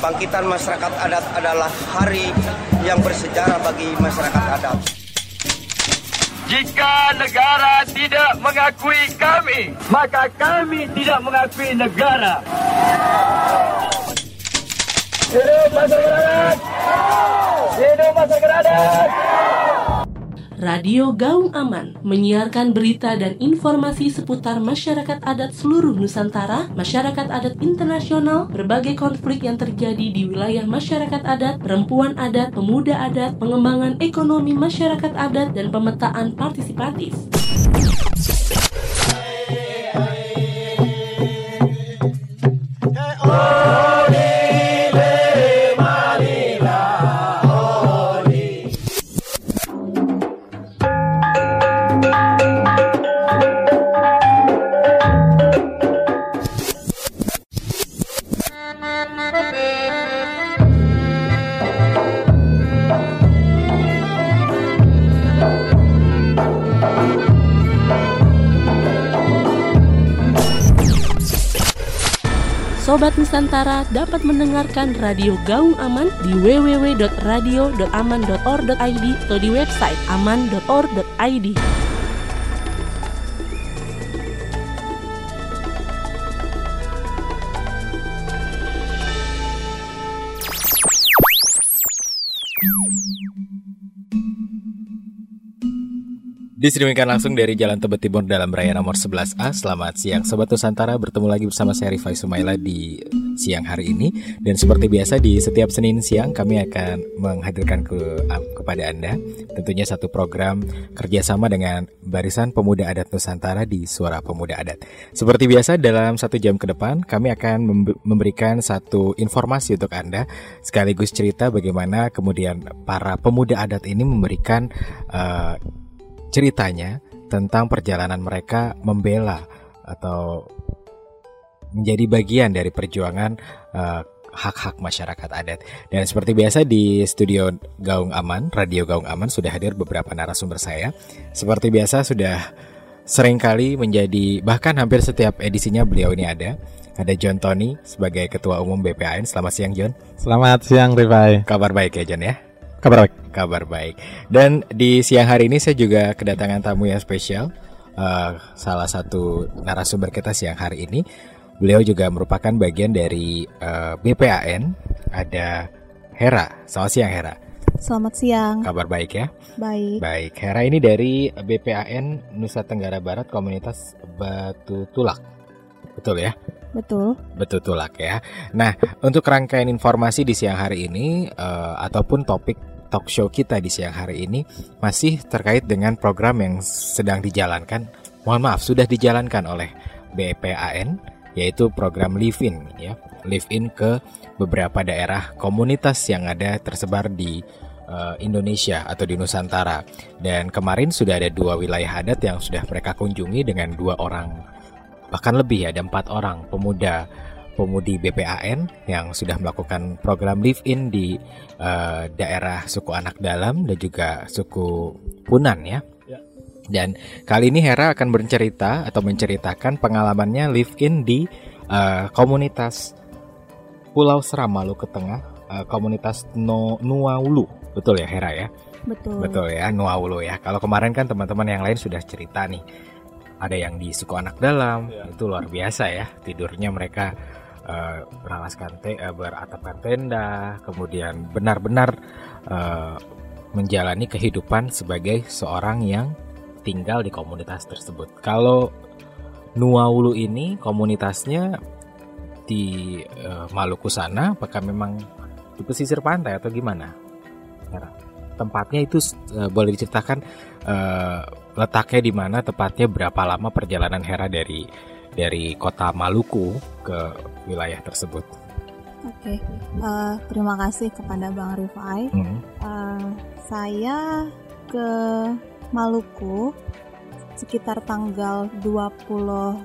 kebangkitan masyarakat adat adalah hari yang bersejarah bagi masyarakat adat. Jika negara tidak mengakui kami, maka kami tidak mengakui negara. Hidup masyarakat adat! Hidup masyarakat adat! Radio Gaung Aman menyiarkan berita dan informasi seputar masyarakat adat seluruh Nusantara, masyarakat adat internasional, berbagai konflik yang terjadi di wilayah masyarakat adat, perempuan adat, pemuda adat, pengembangan ekonomi masyarakat adat, dan pemetaan partisipatif. Sobat Nusantara dapat mendengarkan Radio Gaung Aman di www.radio.aman.or.id atau di website aman.or.id. Disidemikan langsung dari Jalan Tebet Timur Dalam Raya nomor 11A. Selamat siang Sobat Nusantara, bertemu lagi bersama saya Rifai Sumaila di siang hari ini. Dan seperti biasa di setiap Senin siang kami akan menghadirkan kepada Anda tentunya satu program kerjasama dengan Barisan Pemuda Adat Nusantara di Suara Pemuda Adat. Seperti biasa dalam 1 jam ke depan kami akan memberikan satu informasi untuk Anda, sekaligus cerita bagaimana kemudian para pemuda adat ini memberikan ceritanya tentang perjalanan mereka membela atau menjadi bagian dari perjuangan hak-hak masyarakat adat. Dan seperti biasa di studio Gaung Aman, Radio Gaung Aman sudah hadir beberapa narasumber saya. Seperti biasa sudah seringkali menjadi, bahkan hampir setiap edisinya beliau ini ada. Ada John Tony sebagai Ketua Umum BPAN. Selamat siang John. Selamat siang Rifai. Kabar baik ya John ya? Kabar baik. Dan di siang hari ini saya juga kedatangan tamu yang spesial. Salah satu narasumber kita siang hari ini, beliau juga merupakan bagian dari BPAN. Ada Hera. Selamat siang Hera. Selamat siang. Kabar baik ya? Baik. Hera ini dari BPAN Nusa Tenggara Barat Komunitas Batu Tulak. Betul ya? Betul Tulak ya. Nah, untuk rangkaian informasi di siang hari ini ataupun topik talk show kita di siang hari ini masih terkait dengan program yang sedang dijalankan. Sudah dijalankan oleh BPAN, yaitu program Live In ya. Live In ke beberapa daerah komunitas yang ada tersebar di Indonesia atau di Nusantara. Dan kemarin sudah ada 2 wilayah adat yang sudah mereka kunjungi dengan 2 orang, bahkan lebih, ada 4 orang pemudi BPAN yang sudah melakukan program Live In di daerah suku Anak Dalam dan juga suku Punan ya. Dan kali ini Hera akan bercerita atau menceritakan pengalamannya Live In di komunitas Pulau Seram, Maluku Tengah, komunitas Nuaulu. Betul ya Hera ya? Betul ya, Nuaulu ya. Kalau kemarin kan teman-teman yang lain sudah cerita nih. Ada yang di suku Anak Dalam, itu luar biasa ya. Tidurnya mereka beratapkan tenda, kemudian benar-benar menjalani kehidupan sebagai seorang yang tinggal di komunitas tersebut. Kalau Nuaulu ini komunitasnya di Maluku sana, apakah memang di pesisir pantai atau gimana? Tempatnya itu boleh diceritakan letaknya di mana, tepatnya berapa lama perjalanan Hera dari kota Maluku ke wilayah tersebut? Oke. Terima kasih kepada Bang Rifai. Saya ke Maluku sekitar tanggal 25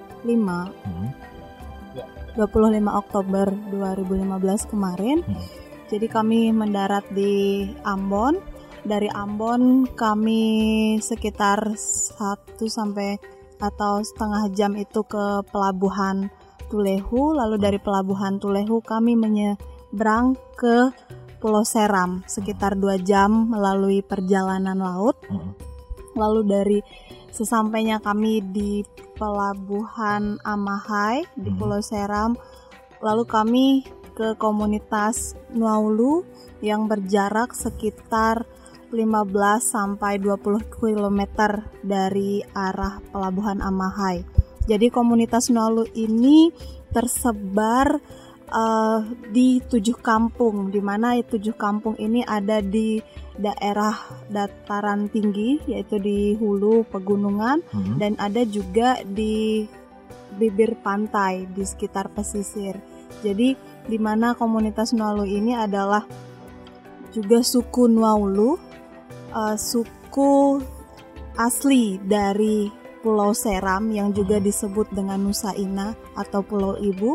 Oktober 2015 kemarin. Jadi kami mendarat di Ambon. Dari Ambon kami sekitar 1 sampai atau setengah jam itu ke pelabuhan Tulehu. Lalu dari pelabuhan Tulehu kami menyeberang ke Pulau Seram sekitar 2 jam melalui perjalanan laut. Lalu dari sesampainya kami di Pelabuhan Amahai di Pulau Seram, lalu kami ke komunitas Nuaulu yang berjarak sekitar 15 sampai 20 km dari arah Pelabuhan Amahai. Jadi komunitas Nuaulu ini tersebar di 7 kampung, di mana 7 kampung ini ada di daerah dataran tinggi, yaitu di hulu pegunungan, dan ada juga di bibir pantai di sekitar pesisir. Jadi di mana komunitas Nuaulu ini adalah juga suku Nuaulu, suku asli dari Pulau Seram yang juga disebut dengan Nusa Ina atau Pulau Ibu.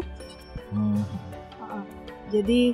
Jadi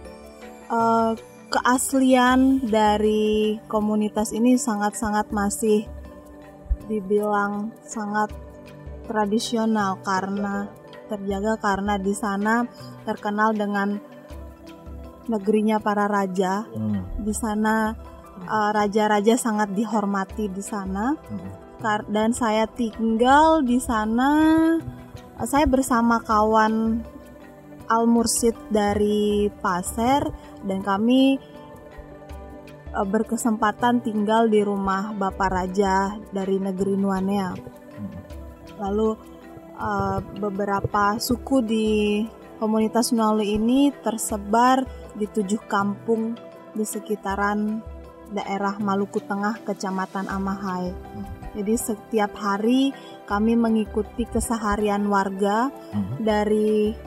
keaslian dari komunitas ini sangat-sangat masih dibilang sangat tradisional karena terjaga, karena di sana terkenal dengan negerinya para raja. Di sana raja-raja sangat dihormati di sana. Dan saya tinggal di sana, saya bersama kawan Al-Mursid dari Pasir, dan kami berkesempatan tinggal di rumah Bapak Raja dari negeri Nuanea. Lalu beberapa suku di komunitas Nuaulu ini tersebar di 7 kampung di sekitaran daerah Maluku Tengah, Kecamatan Amahai. Jadi setiap hari kami mengikuti keseharian warga. Dari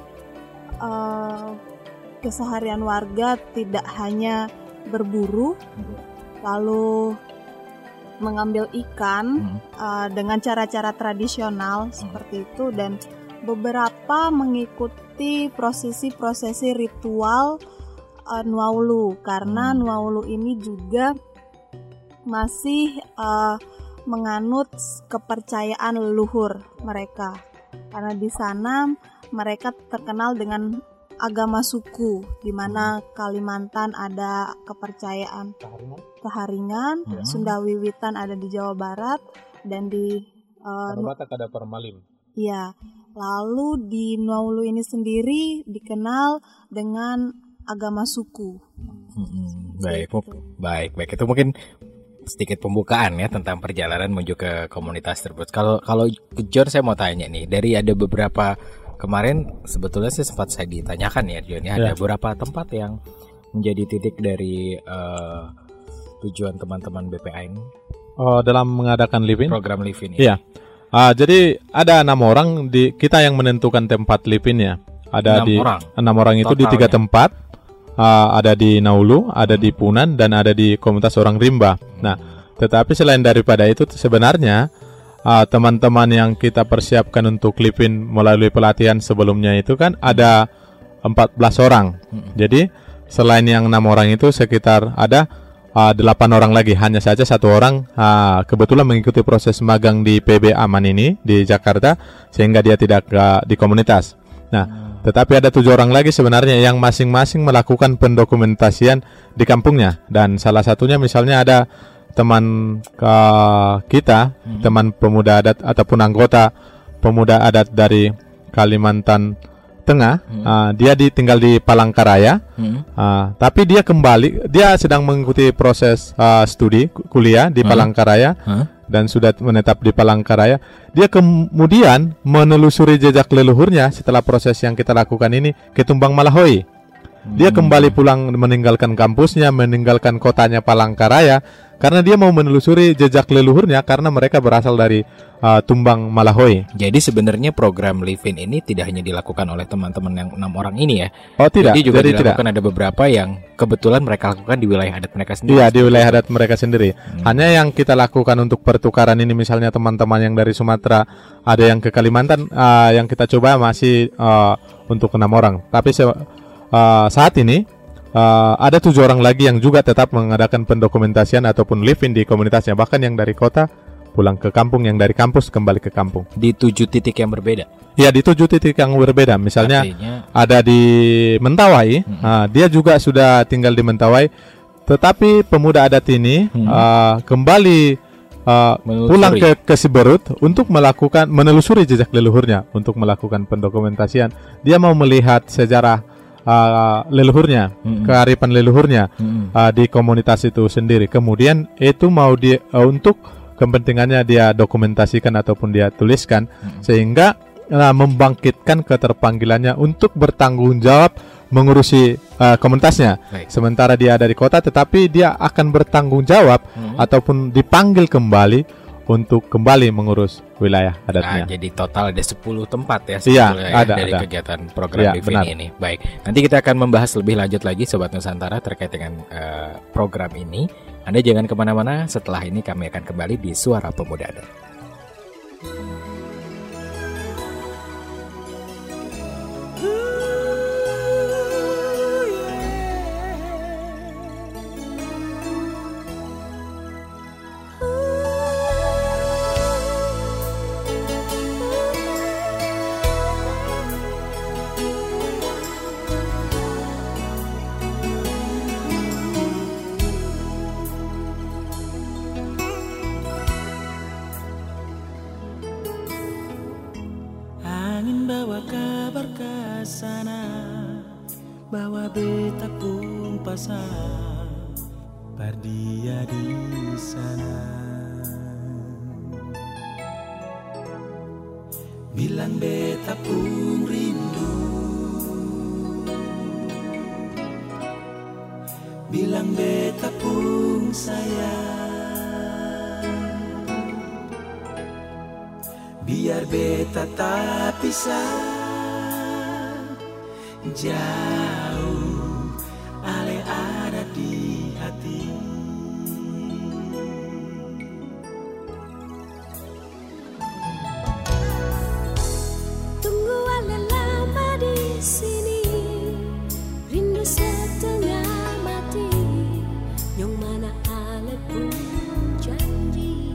keseharian warga tidak hanya berburu, lalu mengambil ikan dengan cara-cara tradisional seperti itu, dan beberapa mengikuti prosesi-prosesi ritual Nuaulu, karena Nuaulu ini juga masih menganut kepercayaan leluhur mereka, karena di sana mereka terkenal dengan agama suku, di mana Kalimantan ada kepercayaan Keharingan, Sunda Wiwitan ada di Jawa Barat, dan di Batak ada Parmalim. Iya. Lalu di Nuaulu ini sendiri dikenal dengan agama suku. Baik. Itu mungkin sedikit pembukaan ya tentang perjalanan menuju ke komunitas tersebut. Kalau ke John, saya mau tanya nih, dari ada beberapa kemarin sebetulnya sih sempat saya ditanyakan ya John, ada beberapa tempat yang menjadi titik dari tujuan teman-teman BPA ini. Dalam mengadakan live-in? Program live-in ini. Iya. Jadi ada 6 orang di kita yang menentukan tempat live-in ya. Ada 6 orang itu total, di 3 tempat. Ada di Naulu, ada di Punan, dan ada di komunitas orang rimba. Nah, tetapi selain daripada itu sebenarnya teman-teman yang kita persiapkan untuk live-in melalui pelatihan sebelumnya itu kan ada 14 orang. Jadi selain yang 6 orang itu sekitar ada 8 orang lagi. Hanya saja 1 orang kebetulan mengikuti proses magang di PB Aman ini di Jakarta, sehingga dia tidak di komunitas. Nah, tetapi ada 7 orang lagi sebenarnya yang masing-masing melakukan pendokumentasian di kampungnya. Dan salah satunya misalnya ada teman kita, teman pemuda adat ataupun anggota pemuda adat dari Kalimantan Tengah. Dia tinggal di Palangkaraya. Tapi dia sedang mengikuti proses studi kuliah di Palangkaraya. Dan sudah menetap di Palangkaraya. Dia kemudian menelusuri jejak leluhurnya setelah proses yang kita lakukan ini ke Tumbang Malahoi. Dia kembali pulang meninggalkan kampusnya, meninggalkan kotanya Palangkaraya, karena dia mau menelusuri jejak leluhurnya, karena mereka berasal dari Tumbang Malahoi. Jadi sebenarnya program live-in ini tidak hanya dilakukan oleh teman-teman yang 6 orang ini ya. Oh tidak. Jadi juga dilakukan ada beberapa yang kebetulan mereka lakukan di wilayah adat mereka sendiri. Iya, di wilayah adat mereka sendiri. Hanya yang kita lakukan untuk pertukaran ini, misalnya teman-teman yang dari Sumatera, ada yang ke Kalimantan, yang kita coba masih untuk 6 orang. Tapi saat ini ada 7 orang lagi yang juga tetap mengadakan pendokumentasian ataupun live-in di komunitasnya. Bahkan yang dari kota pulang ke kampung, yang dari kampus kembali ke kampung. Di 7 titik yang berbeda? Ya, di 7 titik yang berbeda. Misalnya ada di Mentawai, dia juga sudah tinggal di Mentawai, tetapi pemuda adat ini kembali pulang ke Siberut untuk menelusuri jejak leluhurnya, untuk melakukan pendokumentasian. Dia mau melihat sejarah leluhurnya, kearifan leluhurnya di komunitas itu sendiri. Kemudian itu mau untuk kepentingannya dia dokumentasikan ataupun dia tuliskan, sehingga membangkitkan keterpanggilannya untuk bertanggung jawab mengurusi komunitasnya. Sementara dia ada di kota, tetapi dia akan bertanggung jawab ataupun dipanggil kembali untuk kembali mengurus wilayah adatnya. Jadi total ada 10 tempat ya sebetulnya dari kegiatan program Livini ini. Baik, nanti kita akan membahas lebih lanjut lagi Sobat Nusantara terkait dengan program ini. Anda jangan kemana-mana, setelah ini kami akan kembali di Suara Pemuda Adat. Bahwa beta pun pasang berdia di sana. Bilang beta pun rindu, bilang beta pun sayang. Biar beta tak pisah jauh, ale ada di hati. Tunggu ale lama di sini, rindu setengah mati. Yang mana ale pun janji,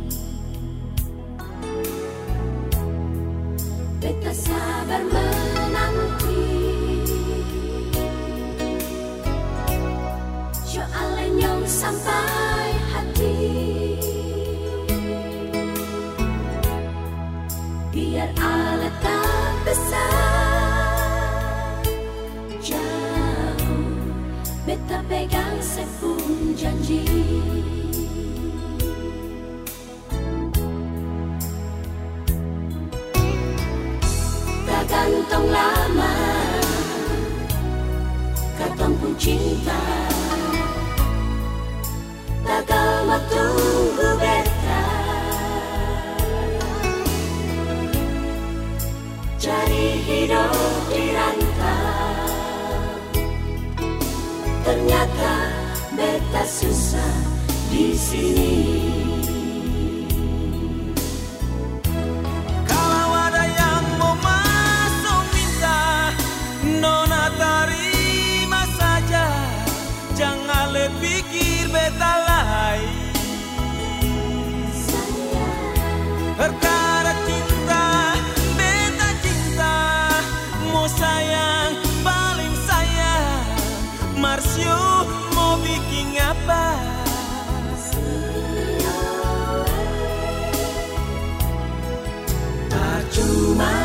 beta sabar menanti. Sampai hati, biar ale tak besar jauh, beta pegang sepun janji. Tak gantung lama, katong pun cinta. Takal mau tunggu beta, cari hidup di rantau. Ternyata beta susah di sini. Kalau ada yang mau masuk minta, nona terima saja. Jangan pikir beta perkara cinta, beta cinta, mau sayang, paling sayang. Marsio mau bikin apa? Percuma,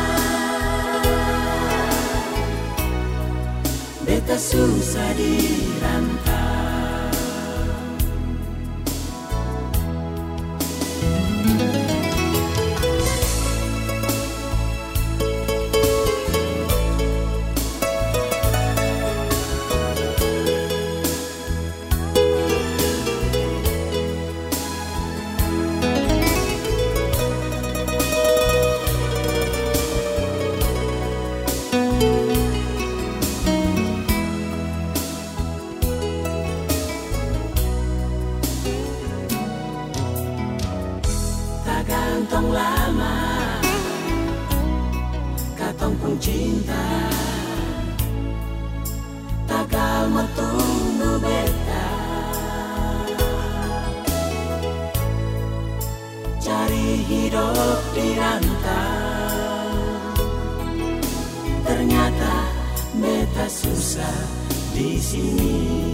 beta susah dirantau. Gantong lama, katong pun cinta. Tagal mau tunggu beta, cari hidup di rantau. Ternyata beta susah di sini.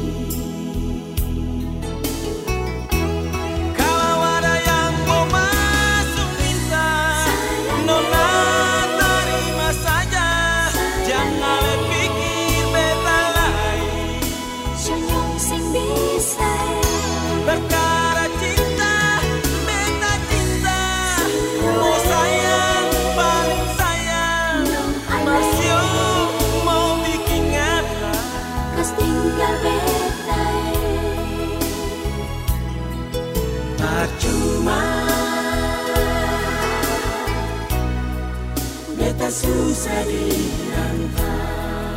Kalau ada yang mau masuk minta, nona terima saja. Jangan pikir beta lain. Senyum sing bisa Perkara cinta, beta cinta. Mau sayang, paling sayang. Masih mau bikin apa? kas tinggal beta Percuma, beta susah di rantau.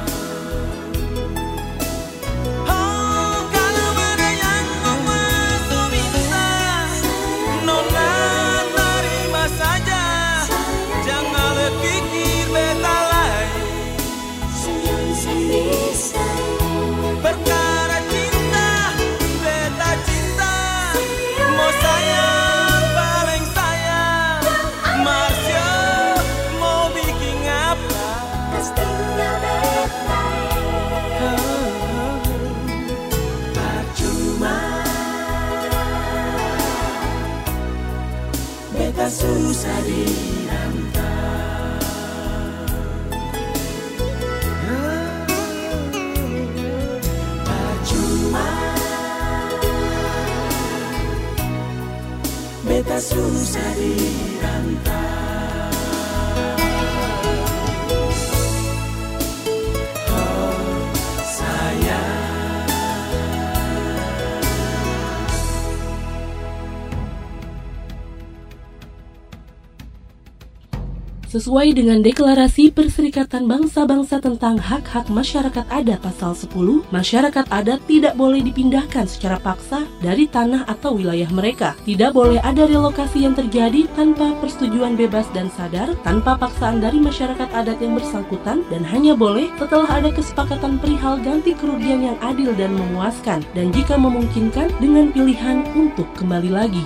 Oh, kalau ada yang mau masuk minta, nona terima saja. Jangan pikir beta lain. senyum sing bisa Perkara cinta, beta cinta. Mau sayang, paling sayang. Marsha, mau bikin apa? kas tinggal beta Percuma, beta susah di rantau. Percuma, beta susah di rantau. Oh, sayang. Sesuai dengan Deklarasi Perserikatan Bangsa-Bangsa tentang Hak-Hak Masyarakat Adat Pasal 10, masyarakat adat tidak boleh dipindahkan secara paksa dari tanah atau wilayah mereka. Tidak boleh ada relokasi yang terjadi tanpa persetujuan bebas dan sadar, tanpa paksaan dari masyarakat adat yang bersangkutan, dan hanya boleh setelah ada kesepakatan perihal ganti kerugian yang adil dan memuaskan, dan jika memungkinkan dengan pilihan untuk kembali lagi.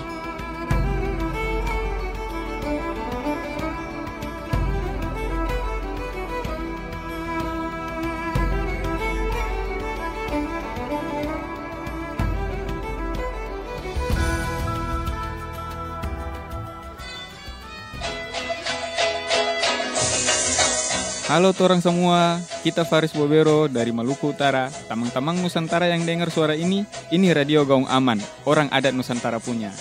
Halo torang semua, kita Faris Bobero dari Maluku Utara. Tamang-tamang Nusantara yang dengar suara ini Radio Gaung Aman, orang adat Nusantara punya.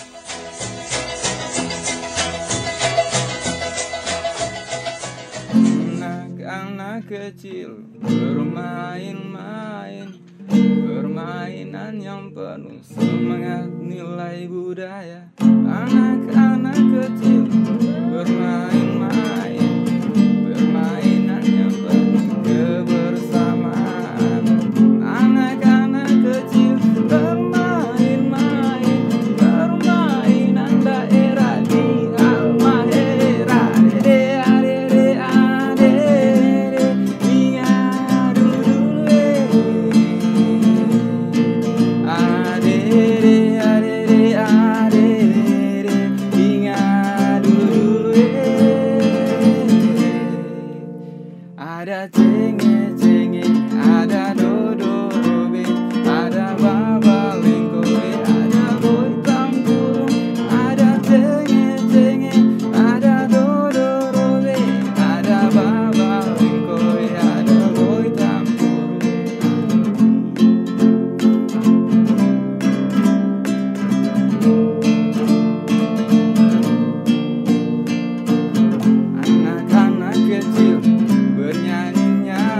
Anak-anak kecil bermain-main, permainan yang penuh semangat nilai budaya. Anak-anak kecil bermain-main, permainan yang penuh kebersamaan. Anak-anak kecil bermain-main, permainan daerah di Halmahera. Ada cenge-cenge, ada dodo-dobe, ada babalengkowe, ada boy campur. Ada cenge-cenge, ada dodo-dobe, ada babalengkowe, ada boy campur. Anak-anak kecil bernyanyi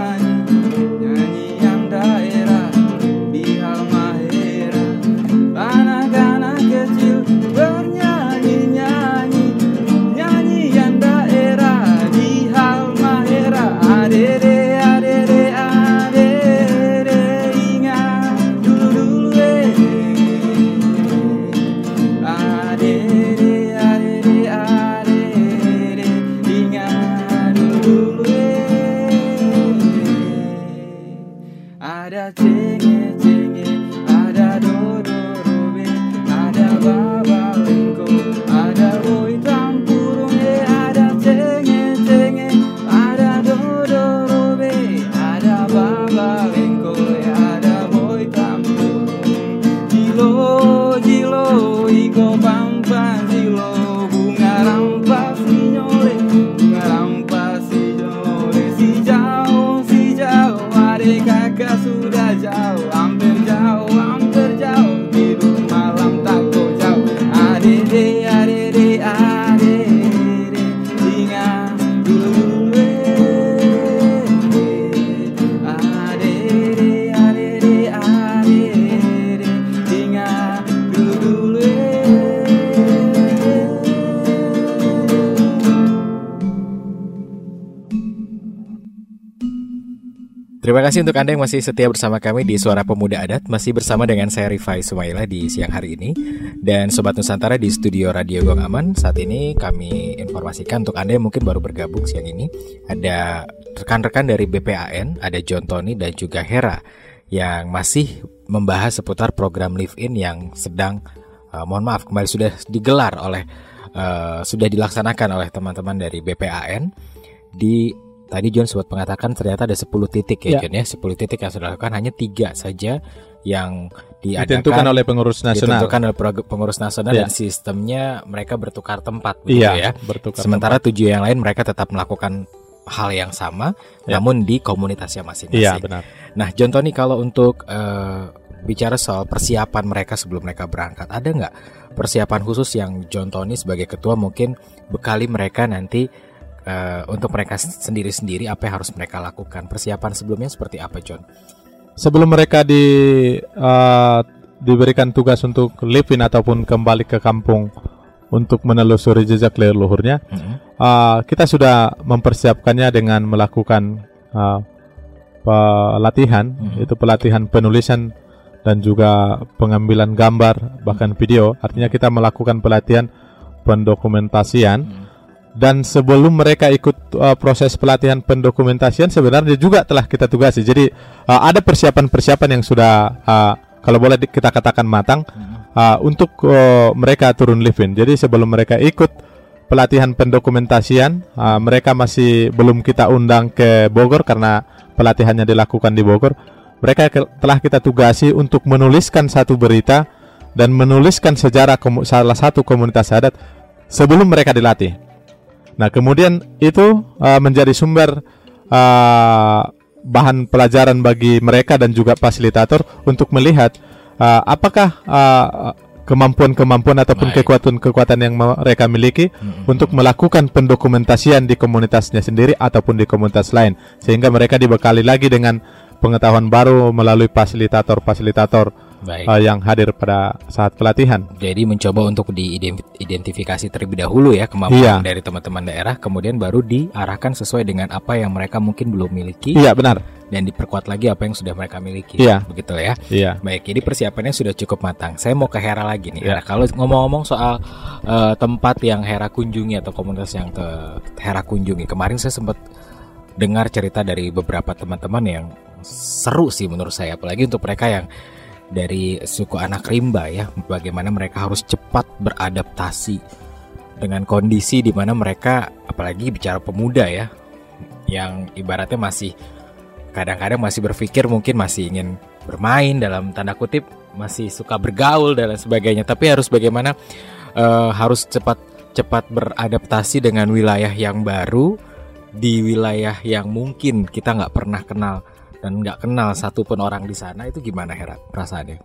Terima kasih untuk Anda yang masih setia bersama kami di Suara Pemuda Adat. Masih bersama dengan saya Rifai Sumaila di siang hari ini. Dan Sobat Nusantara di studio Radio Gaung Aman. Saat ini kami informasikan untuk Anda yang mungkin baru bergabung siang ini, ada rekan-rekan dari BPAN, ada John Tony dan juga Hera, yang masih membahas seputar program Live-In yang sedang, mohon maaf, kembali sudah digelar oleh, sudah dilaksanakan oleh teman-teman dari BPAN. Tadi John sempat mengatakan ternyata ada 10 titik ya John ya, 10 titik yang sudah dilakukan, hanya 3 saja yang ditentukan oleh pengurus nasional. Ditentukan oleh pengurus nasional dan sistemnya mereka bertukar tempat begitu ya. Sementara 7 yang lain mereka tetap melakukan hal yang sama namun di komunitasnya masing-masing. Iya, benar. Nah, John Tony, kalau untuk bicara soal persiapan mereka sebelum mereka berangkat, ada nggak persiapan khusus yang John Tony sebagai ketua mungkin bekali mereka nanti untuk mereka sendiri-sendiri, apa yang harus mereka lakukan? Persiapan sebelumnya seperti apa, John? Sebelum mereka diberikan tugas untuk live-in ataupun kembali ke kampung untuk menelusuri jejak leluhurnya, kita sudah mempersiapkannya dengan melakukan pelatihan, itu pelatihan penulisan dan juga pengambilan gambar, bahkan video. Artinya kita melakukan pelatihan pendokumentasian. Dan sebelum mereka ikut proses pelatihan pendokumentasian, sebenarnya juga telah kita tugasi. Jadi ada persiapan-persiapan yang sudah kalau boleh kita katakan matang untuk mereka turun live-in. Jadi sebelum mereka ikut pelatihan pendokumentasian, mereka masih belum kita undang ke Bogor karena pelatihannya dilakukan di Bogor. Mereka telah kita tugasi untuk menuliskan satu berita dan menuliskan sejarah salah satu komunitas adat sebelum mereka dilatih. Nah, kemudian itu menjadi sumber bahan pelajaran bagi mereka dan juga fasilitator untuk melihat apakah kemampuan-kemampuan ataupun kekuatan-kekuatan yang mereka miliki untuk melakukan pendokumentasian di komunitasnya sendiri ataupun di komunitas lain, sehingga mereka dibekali lagi dengan pengetahuan baru melalui fasilitator yang hadir pada saat pelatihan. Jadi mencoba untuk diidentifikasi terlebih dahulu ya kemampuan dari teman-teman daerah, kemudian baru diarahkan sesuai dengan apa yang mereka mungkin belum miliki. Iya, benar. Dan diperkuat lagi apa yang sudah mereka miliki. Iya. Begitu ya. Iya. Baik, jadi persiapannya sudah cukup matang. Saya mau ke Hera lagi nih. Hera, kalau ngomong-ngomong soal tempat yang Hera kunjungi atau komunitas yang Hera kunjungi, kemarin saya sempat dengar cerita dari beberapa teman-teman yang seru sih menurut saya, apalagi untuk mereka yang dari suku anak rimba ya, bagaimana mereka harus cepat beradaptasi dengan kondisi di mana mereka, apalagi bicara pemuda ya, yang ibaratnya masih kadang-kadang masih berpikir mungkin masih ingin bermain dalam tanda kutip, masih suka bergaul dan lain sebagainya, tapi harus bagaimana harus cepat beradaptasi dengan wilayah yang baru di wilayah yang mungkin kita nggak pernah kenal dan nggak kenal satupun orang di sana. Itu gimana Hera perasaannya?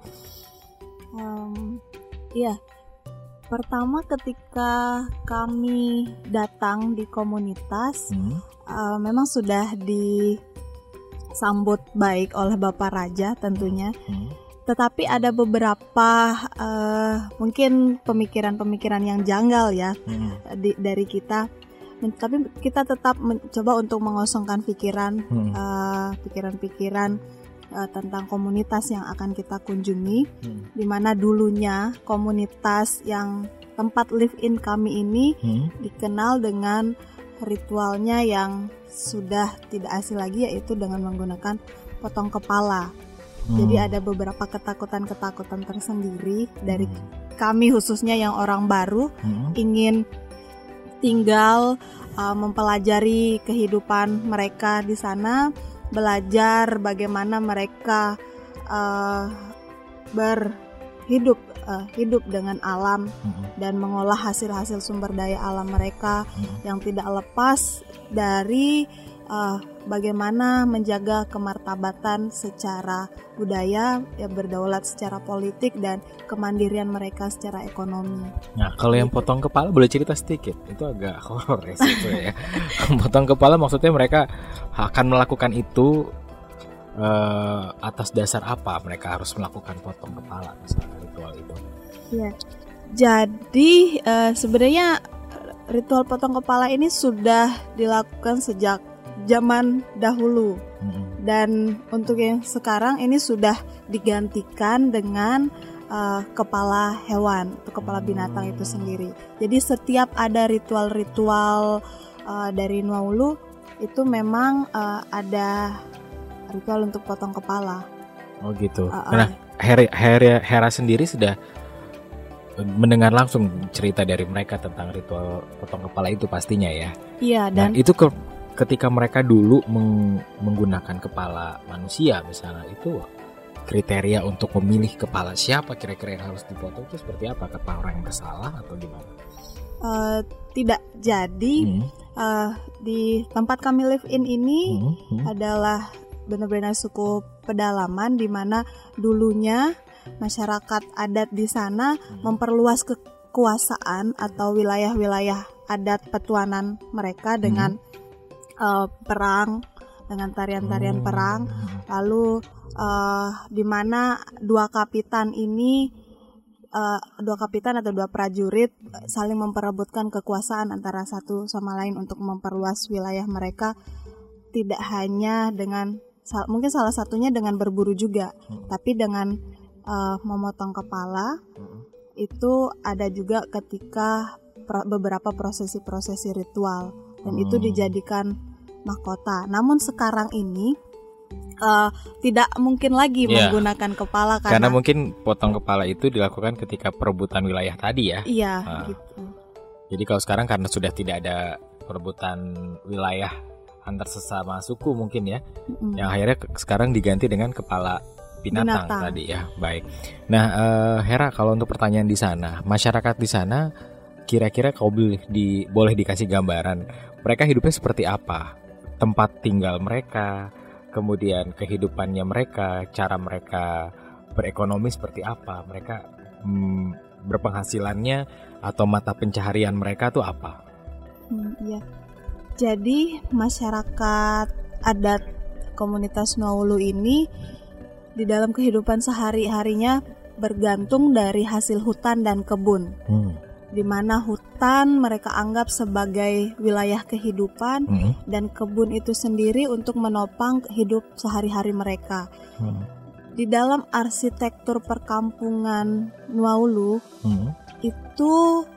Iya, pertama ketika kami datang di komunitas, memang sudah disambut baik oleh Bapak Raja tentunya. Tetapi ada beberapa mungkin pemikiran-pemikiran yang janggal ya dari kita. Tapi kita tetap mencoba untuk mengosongkan pikiran, pikiran-pikiran tentang komunitas yang akan kita kunjungi, di mana dulunya komunitas yang tempat live-in kami ini dikenal dengan ritualnya yang sudah tidak asing lagi, yaitu dengan menggunakan potong kepala. Jadi ada beberapa ketakutan-ketakutan tersendiri dari kami, khususnya yang orang baru ingin tinggal mempelajari kehidupan mereka di sana, belajar bagaimana mereka hidup dengan alam dan mengolah hasil-hasil sumber daya alam mereka yang tidak lepas dari bagaimana menjaga kemartabatan secara budaya, ya, berdaulat secara politik, dan kemandirian mereka secara ekonomi. Nah, kalau yang potong kepala boleh cerita sedikit? Itu agak horor ya situ ya. Potong kepala maksudnya mereka akan melakukan itu atas dasar apa mereka harus melakukan potong kepala misalnya ritual itu? Ya, jadi sebenarnya ritual potong kepala ini sudah dilakukan sejak zaman dahulu. Dan untuk yang sekarang ini sudah digantikan dengan kepala hewan atau kepala binatang itu sendiri. Jadi setiap ada ritual-ritual dari Nuaulu itu memang ada ritual untuk potong kepala. Oh gitu. Nah, Hera sendiri sudah mendengar langsung cerita dari mereka tentang ritual potong kepala itu pastinya ya. Iya, dan itu ketika mereka dulu menggunakan kepala manusia misalnya, itu kriteria untuk memilih kepala siapa kira-kira yang harus dipotong itu seperti apa? Kepala orang yang bersalah atau gimana? Tidak. Jadi di tempat kami live in ini adalah benar-benar suku pedalaman di mana dulunya masyarakat adat di sana memperluas kekuasaan atau wilayah-wilayah adat petuanan mereka dengan perang, dengan tarian-tarian perang. Lalu di mana dua kapitan atau dua prajurit saling memperebutkan kekuasaan antara satu sama lain untuk memperluas wilayah mereka, tidak hanya dengan mungkin salah satunya dengan berburu juga, tapi dengan memotong kepala. Itu ada juga ketika beberapa prosesi-prosesi ritual, dan itu dijadikan mahkota. Namun sekarang ini tidak mungkin lagi menggunakan kepala karena mungkin potong kepala itu dilakukan ketika perebutan wilayah tadi ya. Iya, gitu. Jadi kalau sekarang karena sudah tidak ada perebutan wilayah antar sesama suku mungkin ya, yang akhirnya sekarang diganti dengan kepala binatang tadi ya. Baik. Nah, Hera, kalau untuk pertanyaan di sana, masyarakat di sana kira-kira kau boleh dikasih gambaran mereka hidupnya seperti apa? Tempat tinggal mereka, kemudian kehidupannya mereka, cara mereka berekonomi seperti apa? Mereka berpenghasilannya atau mata pencaharian mereka tuh apa? Ya. Jadi masyarakat adat komunitas Nuaulu ini di dalam kehidupan sehari-harinya bergantung dari hasil hutan dan kebun. Di mana hutan mereka anggap sebagai wilayah kehidupan dan kebun itu sendiri untuk menopang hidup sehari-hari mereka. Di dalam arsitektur perkampungan Nuaulu itu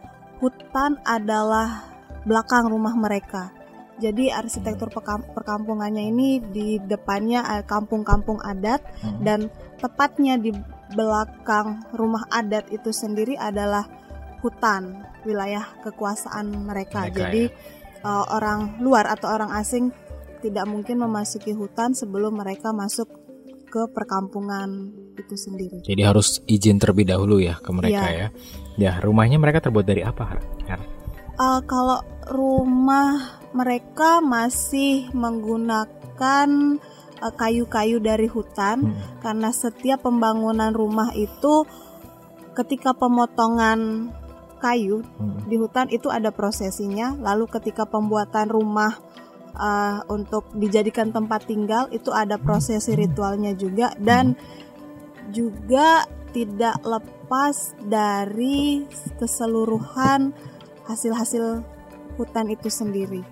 hutan adalah belakang rumah mereka. Jadi arsitektur perkampungannya ini di depannya kampung-kampung adat, dan tepatnya di belakang rumah adat itu sendiri adalah hutan, wilayah kekuasaan mereka. Jadi orang luar atau orang asing tidak mungkin memasuki hutan sebelum mereka masuk ke perkampungan itu sendiri. Jadi harus izin terlebih dahulu ya ke mereka ya. Ya, rumahnya mereka terbuat dari apa, Har? Kalau rumah mereka masih menggunakan kayu-kayu dari hutan, karena setiap pembangunan rumah itu ketika pemotongan kayu di hutan itu ada prosesinya. Lalu ketika pembuatan rumah untuk dijadikan tempat tinggal itu ada prosesi ritualnya juga, dan juga tidak lepas dari keseluruhan hasil-hasil hutan itu sendiri.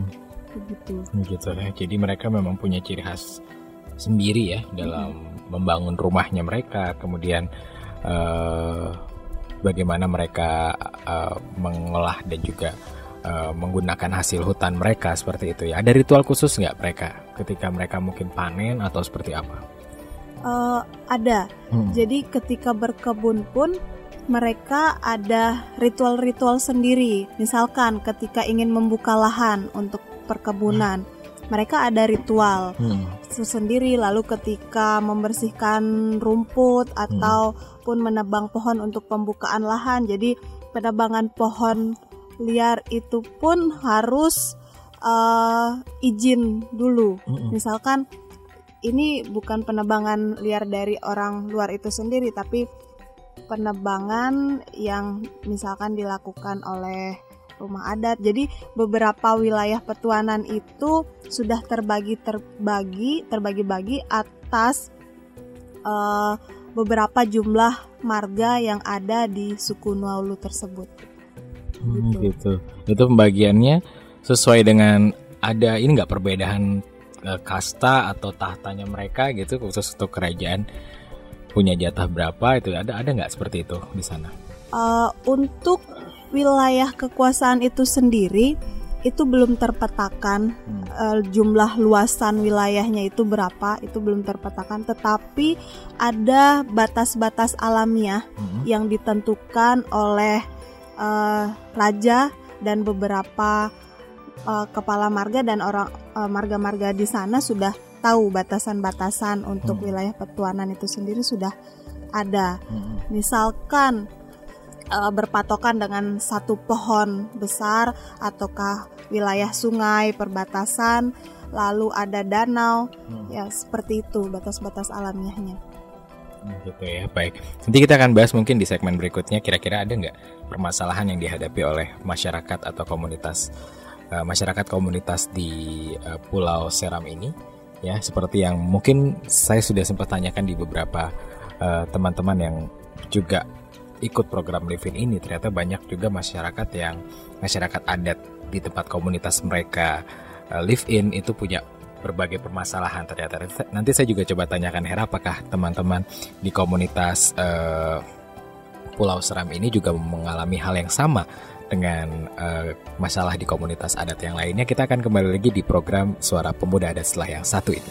Gitu ya. Jadi mereka memang punya ciri khas sendiri ya dalam membangun rumahnya mereka, kemudian bagaimana mereka mengolah dan juga menggunakan hasil hutan mereka seperti itu ya. Ada ritual khusus nggak mereka ketika mereka mungkin panen atau seperti apa? Ada. Jadi ketika berkebun pun mereka ada ritual-ritual sendiri. Misalkan ketika ingin membuka lahan untuk perkebunan, mereka ada ritual sendiri. Lalu ketika membersihkan rumput ataupun menebang pohon untuk pembukaan lahan, jadi penebangan pohon liar itu pun harus izin dulu. Misalkan ini bukan penebangan liar dari orang luar itu sendiri, tapi penebangan yang misalkan dilakukan oleh rumah adat. Jadi beberapa wilayah petuanan itu sudah terbagi-bagi atas beberapa jumlah marga yang ada di suku Nuaulu tersebut. Gitu. Itu pembagiannya sesuai dengan ada ini nggak perbedaan kasta atau tahtanya mereka gitu, khusus untuk kerajaan punya jatah berapa itu ada nggak seperti itu di sana? Untuk wilayah kekuasaan itu sendiri itu belum terpetakan, jumlah luasan wilayahnya itu berapa itu belum terpetakan, tetapi ada batas-batas alamiah yang ditentukan oleh raja dan beberapa kepala marga, dan orang marga-marga di sana sudah tahu batasan-batasan untuk wilayah petuanan itu sendiri sudah ada. Misalkan berpatokan dengan satu pohon besar ataukah wilayah sungai perbatasan, lalu ada danau, ya seperti itu batas-batas alamiahnya. Gitu ya, baik. Nanti kita akan bahas mungkin di segmen berikutnya, kira-kira ada nggak permasalahan yang dihadapi oleh masyarakat atau komunitas di Pulau Seram ini, ya seperti yang mungkin saya sudah sempat tanyakan di beberapa teman-teman yang juga ikut program Live In ini. Ternyata banyak juga masyarakat adat di tempat komunitas mereka Live In itu punya berbagai permasalahan ternyata. Nanti saya juga coba tanyakan Hera, apakah teman-teman di komunitas Pulau Seram ini juga mengalami hal yang sama dengan masalah di komunitas adat yang lainnya. Kita akan kembali lagi di program Suara Pemuda Adat setelah yang satu ini.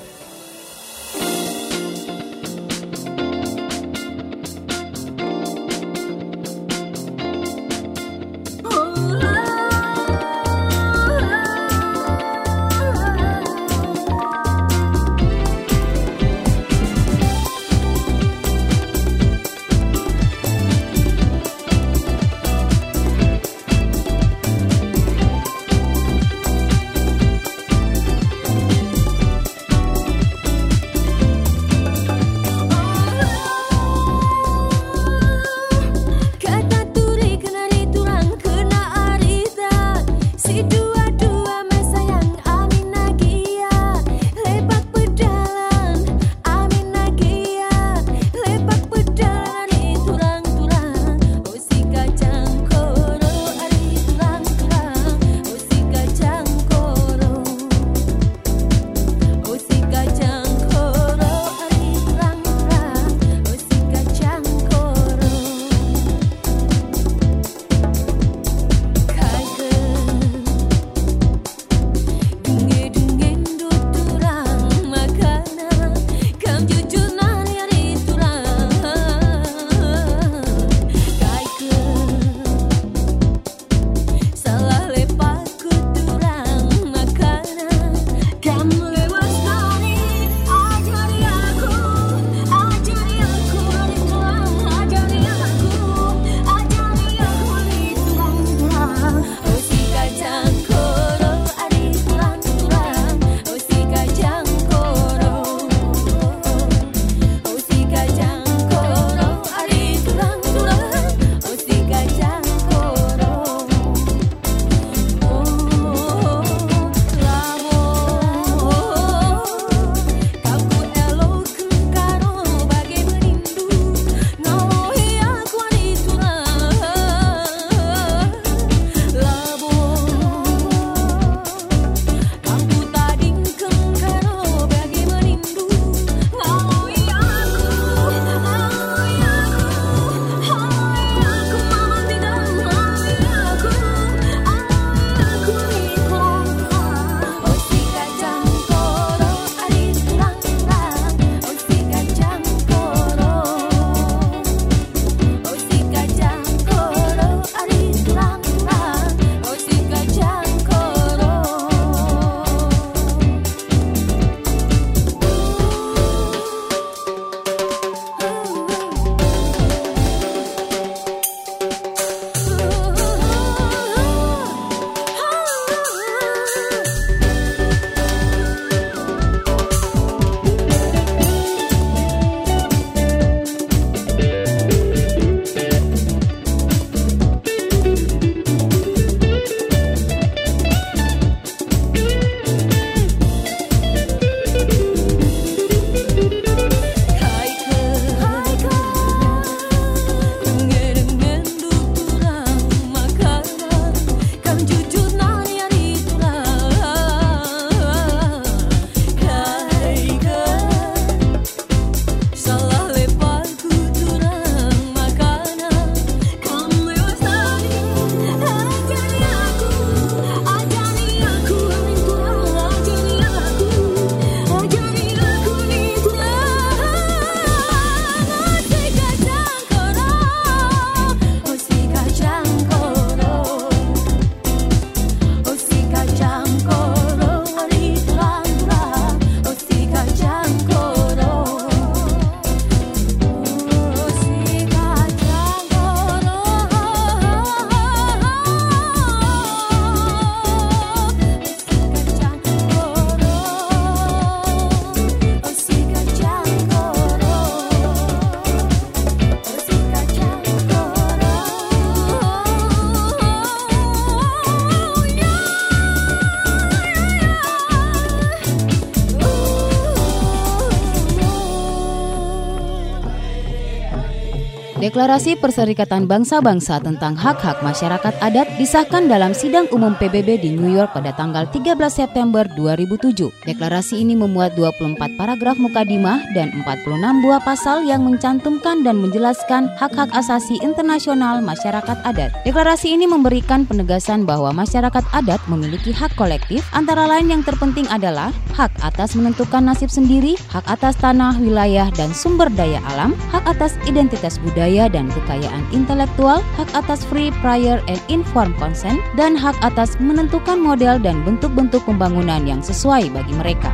Deklarasi Perserikatan Bangsa-Bangsa tentang Hak-Hak Masyarakat Adat disahkan dalam Sidang Umum PBB di New York pada tanggal 13 September 2007. Deklarasi ini memuat 24 paragraf mukadimah dan 46 buah pasal yang mencantumkan dan menjelaskan hak-hak asasi internasional masyarakat adat. Deklarasi ini memberikan penegasan bahwa masyarakat adat memiliki hak kolektif, antara lain yang terpenting adalah hak atas menentukan nasib sendiri, hak atas tanah, wilayah, dan sumber daya alam, hak atas identitas budaya dan kekayaan intelektual, hak atas free, prior, and informed consent, dan hak atas menentukan model dan bentuk-bentuk pembangunan yang sesuai bagi mereka.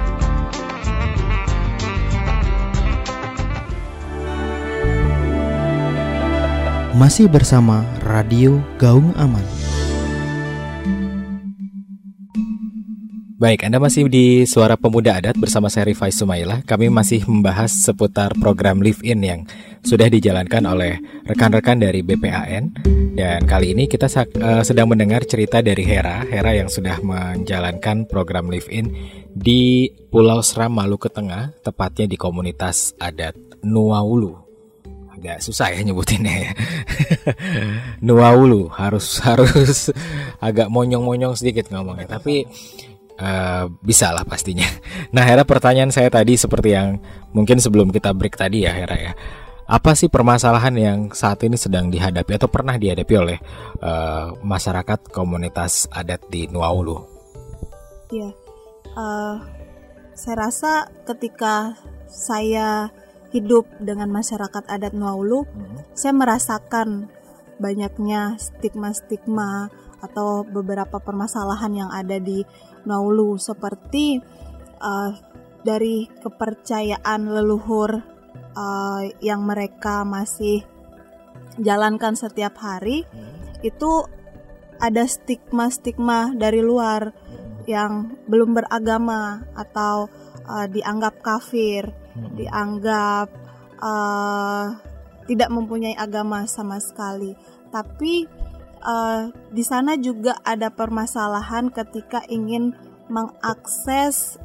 Masih bersama Radio Gaung Aman. Baik, Anda masih di Suara Pemuda Adat bersama saya Rifai Sumaila. Kami masih membahas seputar program Live-In yang sudah dijalankan oleh rekan-rekan dari BPAN. Dan kali ini kita sedang mendengar cerita dari Hera yang sudah menjalankan program Live-In di Pulau Seram, Maluku Tengah, tepatnya di komunitas adat Nuaulu. Agak susah ya nyebutinnya ya. Nuaulu harus agak monyong-monyong sedikit ngomongnya, tapi bisa lah pastinya. Nah Hera, pertanyaan saya tadi seperti yang mungkin sebelum kita break tadi ya Hera ya, apa sih permasalahan yang saat ini sedang dihadapi atau pernah dihadapi oleh masyarakat komunitas adat di Nuaulu? Iya, saya rasa ketika saya hidup dengan masyarakat adat Nuaulu, saya merasakan banyaknya stigma-stigma atau beberapa permasalahan yang ada di Nuaulu, seperti dari kepercayaan leluhur yang mereka masih jalankan setiap hari. Itu ada stigma-stigma dari luar yang belum beragama atau dianggap kafir, dianggap tidak mempunyai agama sama sekali. Tapi di sana juga ada permasalahan ketika ingin mengakses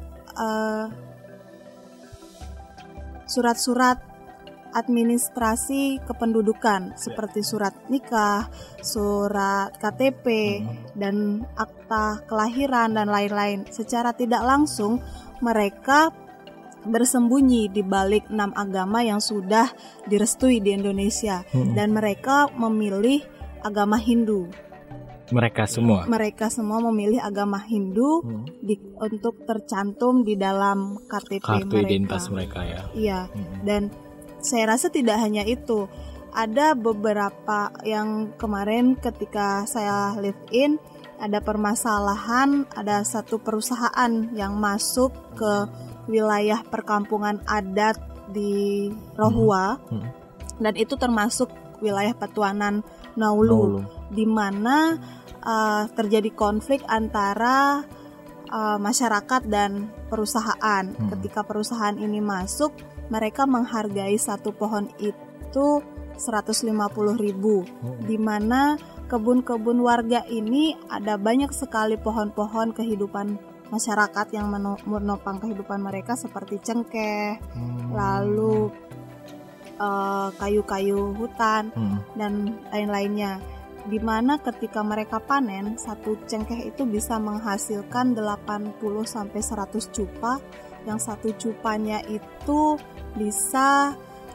surat-surat administrasi kependudukan seperti surat nikah, surat KTP, dan akta kelahiran dan lain-lain. Secara tidak langsung mereka bersembunyi di balik 6 agama yang sudah direstui di Indonesia, dan mereka memilih agama Hindu. Mereka semua memilih agama Hindu untuk tercantum di dalam KTP kartu mereka. identitas mereka ya. Iya, dan saya rasa tidak hanya itu. Ada beberapa yang kemarin ketika saya live in, ada permasalahan, ada satu perusahaan yang masuk ke wilayah perkampungan adat di Rohua, dan itu termasuk wilayah Petuanan Nuaulu, di mana terjadi konflik antara masyarakat dan perusahaan. Ketika perusahaan ini masuk, mereka menghargai satu pohon itu 150.000, di mana kebun-kebun warga ini ada banyak sekali pohon-pohon kehidupan masyarakat yang menopang kehidupan mereka seperti cengkeh, lalu kayu-kayu hutan dan lain-lainnya, di mana ketika mereka panen, satu cengkeh itu bisa menghasilkan 80-100 cupa, yang satu cupanya itu bisa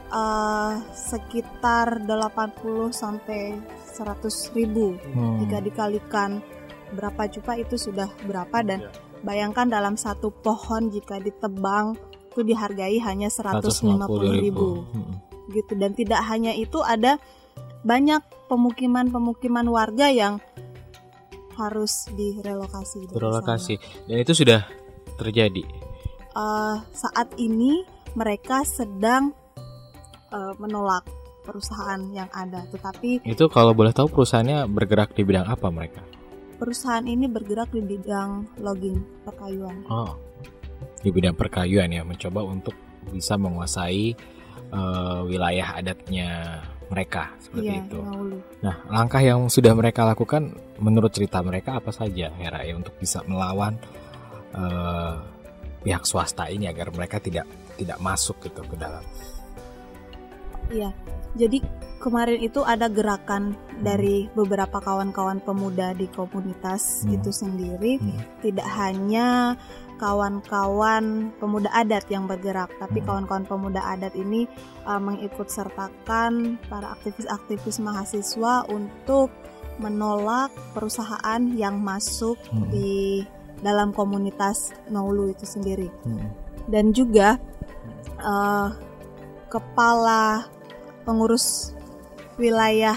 sekitar 80-100 ribu. Jika dikalikan berapa cupa itu sudah berapa, dan bayangkan dalam satu pohon jika ditebang itu dihargai hanya 150.000 gitu. Dan tidak hanya itu, ada banyak pemukiman warga yang harus direlokasi. Dan itu sudah terjadi. Saat ini mereka sedang menolak perusahaan yang ada, tetapi itu kalau boleh tahu perusahaannya bergerak di bidang apa mereka? Perusahaan ini bergerak di bidang logging, perkayuan. Oh, di bidang perkayuan ya, mencoba untuk bisa menguasai wilayah adatnya mereka seperti itu. Nuaulu. Nah, langkah yang sudah mereka lakukan menurut cerita mereka apa saja, Hera, ya, untuk bisa melawan pihak swasta ini agar mereka tidak masuk gitu ke dalam? Iya, jadi kemarin itu ada gerakan dari beberapa kawan-kawan pemuda di komunitas itu sendiri. Tidak hanya kawan-kawan pemuda adat yang bergerak, tapi kawan-kawan pemuda adat ini mengikut sertakan para aktivis-aktivis mahasiswa untuk menolak perusahaan yang masuk di dalam komunitas Naulu itu sendiri. Dan juga kepala pengurus wilayah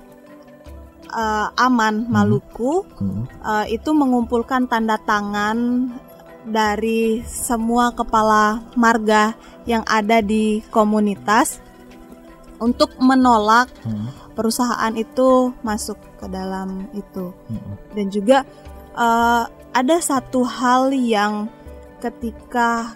Aman Maluku itu mengumpulkan tanda tangan dari semua kepala marga yang ada di komunitas untuk menolak perusahaan itu masuk ke dalam itu. Dan juga ada satu hal yang ketika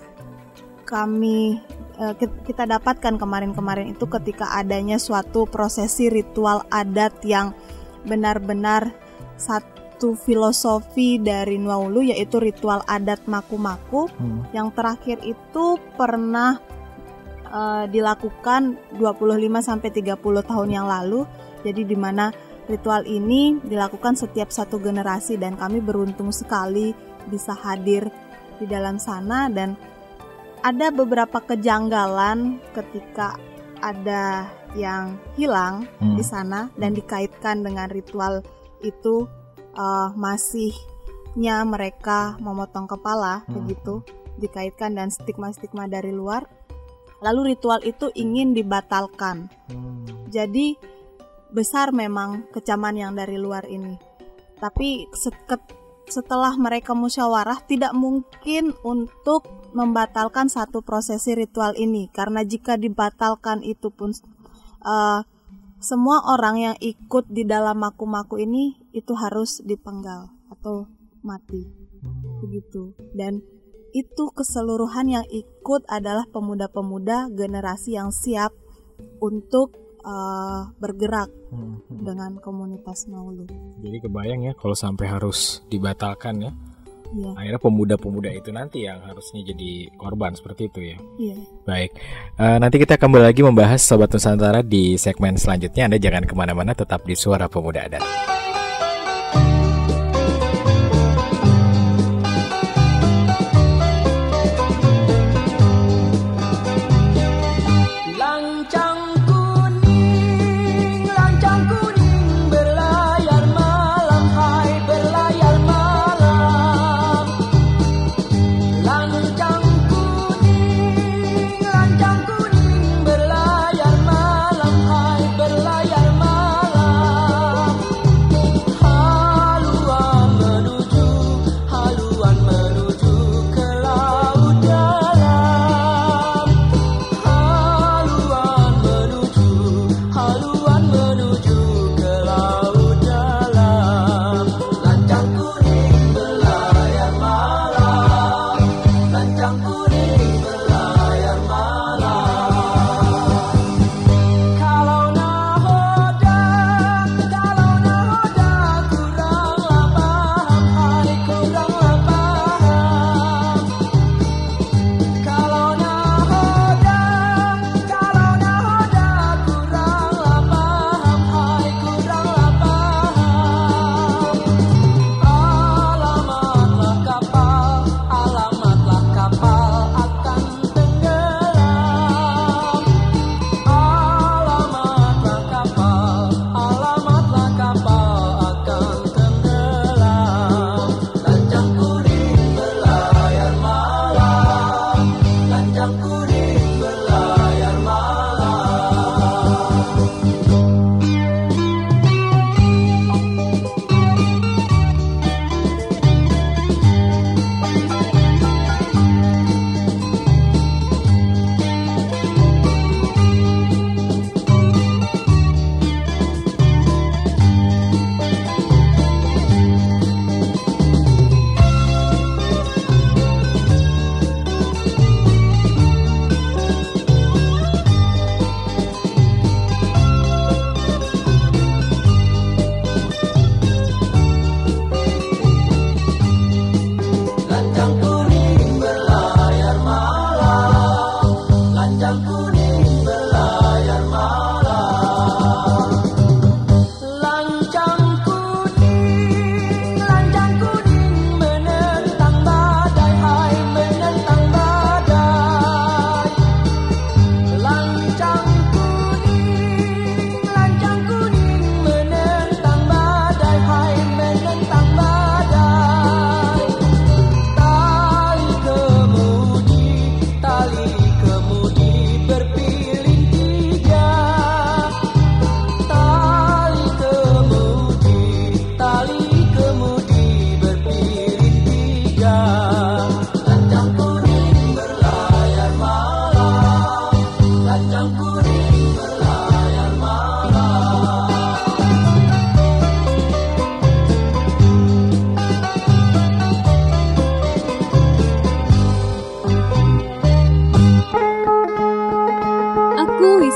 kita dapatkan kemarin-kemarin itu, ketika adanya suatu prosesi ritual adat yang benar-benar satu filosofi dari Naulu, yaitu ritual adat maku-maku. Yang terakhir itu pernah dilakukan 25-30 tahun yang lalu. Jadi di mana ritual ini dilakukan setiap satu generasi, dan kami beruntung sekali bisa hadir di dalam sana. Dan ada beberapa kejanggalan ketika ada yang hilang di sana dan dikaitkan dengan ritual itu, masihnya mereka memotong kepala begitu, dikaitkan dan stigma-stigma dari luar. Lalu ritual itu ingin dibatalkan. Jadi besar memang kecaman yang dari luar ini. Tapi setelah mereka musyawarah, tidak mungkin untuk membatalkan satu prosesi ritual ini, karena jika dibatalkan itu pun semua orang yang ikut di dalam maku-maku ini itu harus dipenggal atau mati begitu. Dan itu keseluruhan yang ikut adalah pemuda-pemuda generasi yang siap untuk bergerak dengan komunitas Naulu. Jadi kebayang ya kalau sampai harus dibatalkan ya. Iya. Akhirnya pemuda-pemuda itu nanti yang harusnya jadi korban seperti itu ya. Iya. Baik, nanti kita kembali lagi membahas Sobat Nusantara di segmen selanjutnya. Anda jangan kemana-mana, tetap di Suara Pemuda Adat.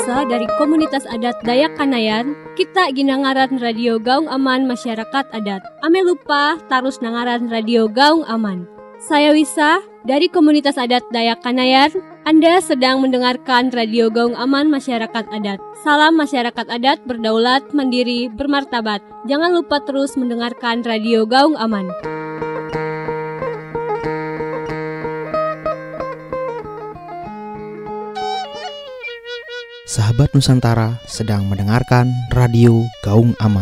Wisa dari komunitas adat Dayak Kanayan. Kita ginangaran Radio Gaung Aman Masyarakat Adat. Ame lupa tarus nangaran Radio Gaung Aman. Saya Wisa dari komunitas adat Dayak Kanayan. Anda sedang mendengarkan Radio Gaung Aman Masyarakat Adat. Salam masyarakat adat berdaulat, mandiri, bermartabat. Jangan lupa terus mendengarkan Radio Gaung Aman. Sahabat Nusantara sedang mendengarkan Radio Gaung Aman.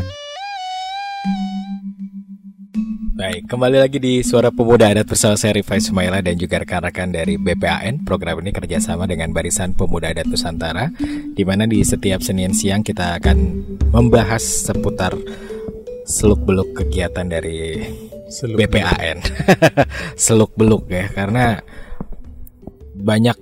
Baik, kembali lagi di Suara Pemuda Adat bersama saya Rifai Sumaila dan juga rekan-rekan dari BPAN. Program ini kerjasama dengan Barisan Pemuda Adat Nusantara, di mana di setiap Senin siang kita akan membahas seputar seluk-beluk kegiatan dari BPAN. Seluk-beluk ya, karena banyak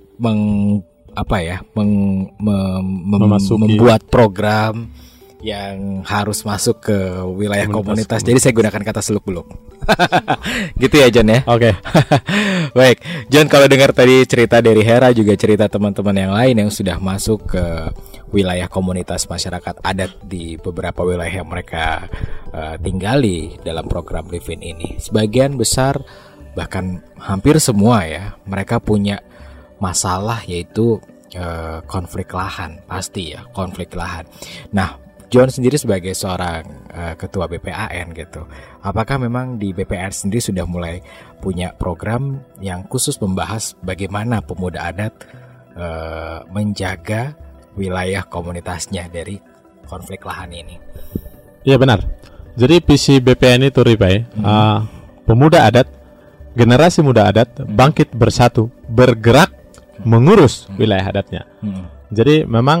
membuat program yang harus masuk ke wilayah komunitas. Jadi saya gunakan kata seluk-beluk. Gitu ya John ya. Oke. Baik, John, kalau dengar tadi cerita dari Hera, juga cerita teman-teman yang lain yang sudah masuk ke wilayah komunitas masyarakat adat di beberapa wilayah yang mereka tinggali dalam program Livin ini. Sebagian besar, bahkan hampir semua ya, mereka punya masalah, yaitu konflik lahan. Pasti ya, konflik lahan. Nah, John sendiri sebagai seorang ketua BPAN gitu, apakah memang di BPAN sendiri sudah mulai punya program yang khusus membahas bagaimana pemuda adat menjaga wilayah komunitasnya dari konflik lahan ini? Iya benar. Jadi visi BPAN itu Ribai, pemuda adat, generasi muda adat bangkit bersatu, bergerak mengurus wilayah adatnya. Jadi memang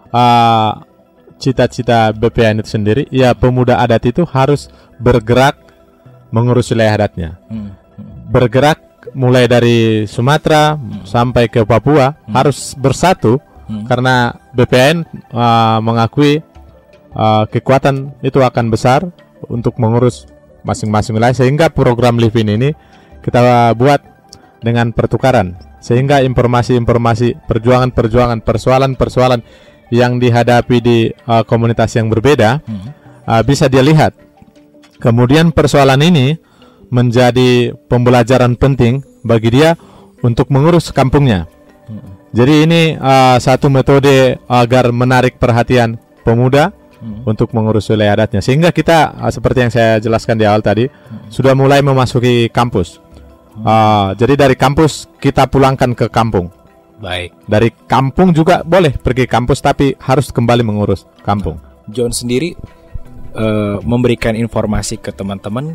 cita-cita BPAN itu sendiri, ya pemuda adat itu harus bergerak mengurus wilayah adatnya. Bergerak mulai dari Sumatera sampai ke Papua, harus bersatu karena BPAN mengakui kekuatan itu akan besar untuk mengurus masing-masing wilayah, sehingga program Livin ini kita buat dengan pertukaran, sehingga informasi-informasi, perjuangan-perjuangan, persoalan-persoalan yang dihadapi di komunitas yang berbeda bisa dia lihat. Kemudian persoalan ini menjadi pembelajaran penting bagi dia untuk mengurus kampungnya. Jadi ini satu metode agar menarik perhatian pemuda untuk mengurus wilayah adatnya, sehingga kita seperti yang saya jelaskan di awal tadi sudah mulai memasuki kampus. Jadi dari kampus kita pulangkan ke kampung. Baik. Dari kampung juga boleh pergi kampus, tapi harus kembali mengurus kampung. John sendiri memberikan informasi ke teman-teman.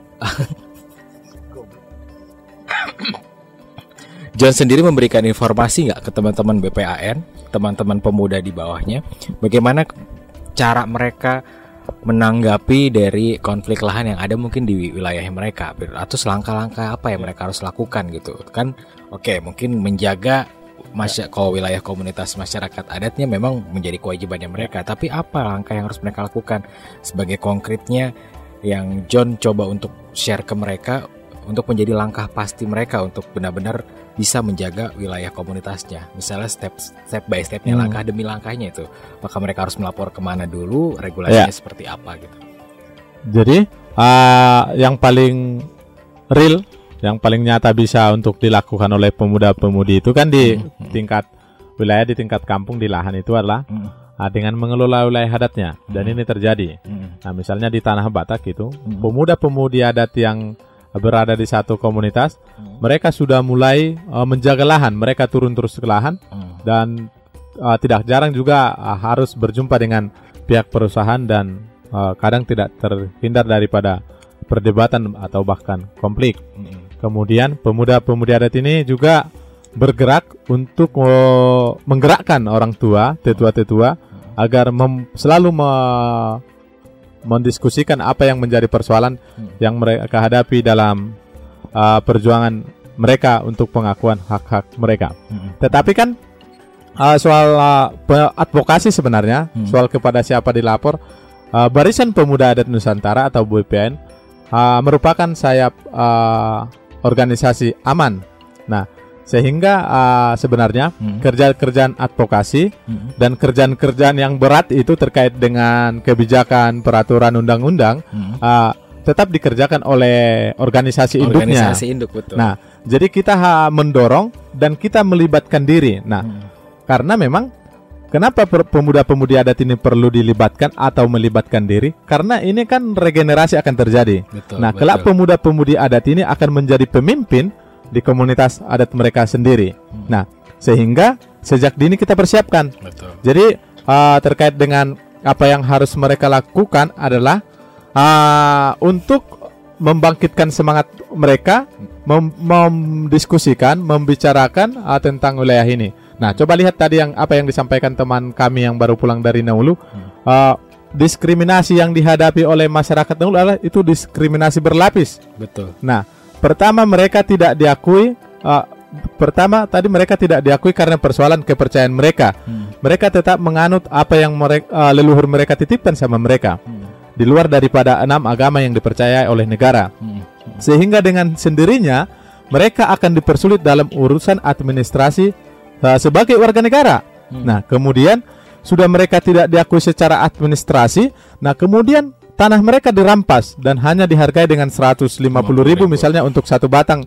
John sendiri memberikan informasi nggak ke teman-teman BPAN, teman-teman pemuda di bawahnya, bagaimana cara mereka menanggapi dari konflik lahan yang ada mungkin di wilayah mereka, atau langkah-langkah apa yang mereka harus lakukan gitu kan? Oke, mungkin menjaga kalau wilayah komunitas masyarakat adatnya memang menjadi kewajibannya mereka, tapi apa langkah yang harus mereka lakukan sebagai konkretnya yang John coba untuk share ke mereka untuk menjadi langkah pasti mereka untuk benar-benar bisa menjaga wilayah komunitasnya. Misalnya step by stepnya, langkah demi langkahnya itu. Apakah mereka harus melapor kemana dulu, regulasinya seperti apa gitu. Jadi yang paling real, yang paling nyata bisa untuk dilakukan oleh pemuda-pemudi itu kan di tingkat wilayah, di tingkat kampung, di lahan itu adalah dengan mengelola wilayah adatnya. Dan ini terjadi. Nah, misalnya di Tanah Batak itu, pemuda-pemudi adat yang berada di satu komunitas, mereka sudah mulai menjaga lahan. Mereka turun terus ke lahan dan tidak jarang juga harus berjumpa dengan pihak perusahaan dan kadang tidak terhindar daripada perdebatan atau bahkan konflik. Kemudian pemuda-pemudi adat ini juga bergerak untuk menggerakkan orang tua, tetua-tetua agar selalu mendiskusikan apa yang menjadi persoalan yang mereka hadapi dalam perjuangan mereka untuk pengakuan hak-hak mereka. Tetapi kan soal advokasi sebenarnya, soal kepada siapa dilapor, Barisan Pemuda Adat Nusantara atau BPAN merupakan sayap organisasi aman. Nah, Sehingga sebenarnya kerjaan-kerjaan advokasi dan kerjaan-kerjaan yang berat itu terkait dengan kebijakan, peraturan, undang-undang tetap dikerjakan oleh organisasi induknya. Organisasi induk, betul. Nah, jadi kita mendorong dan kita melibatkan diri. Nah, karena memang kenapa pemuda-pemudi adat ini perlu dilibatkan atau melibatkan diri? Karena ini kan regenerasi akan terjadi. Betul, nah, kelak pemuda-pemudi adat ini akan menjadi pemimpin di komunitas adat mereka sendiri. Nah, sehingga sejak dini kita persiapkan. Betul. Jadi terkait dengan apa yang harus mereka lakukan adalah untuk membangkitkan semangat mereka, mendiskusikan, membicarakan tentang wilayah ini. Nah, coba lihat tadi apa yang disampaikan teman kami yang baru pulang dari Naulu. Diskriminasi yang dihadapi oleh masyarakat Naulu adalah itu diskriminasi berlapis. Betul. Nah, pertama mereka tidak diakui. Mereka tidak diakui karena persoalan kepercayaan mereka. Mereka tetap menganut apa yang leluhur mereka titipkan sama mereka, di luar daripada 6 agama yang dipercayai oleh negara. Sehingga dengan sendirinya mereka akan dipersulit dalam urusan administrasi sebagai warga negara. Nah, kemudian sudah mereka tidak diakui secara administrasi. Nah, kemudian tanah mereka dirampas dan hanya dihargai dengan 150.000 misalnya untuk satu batang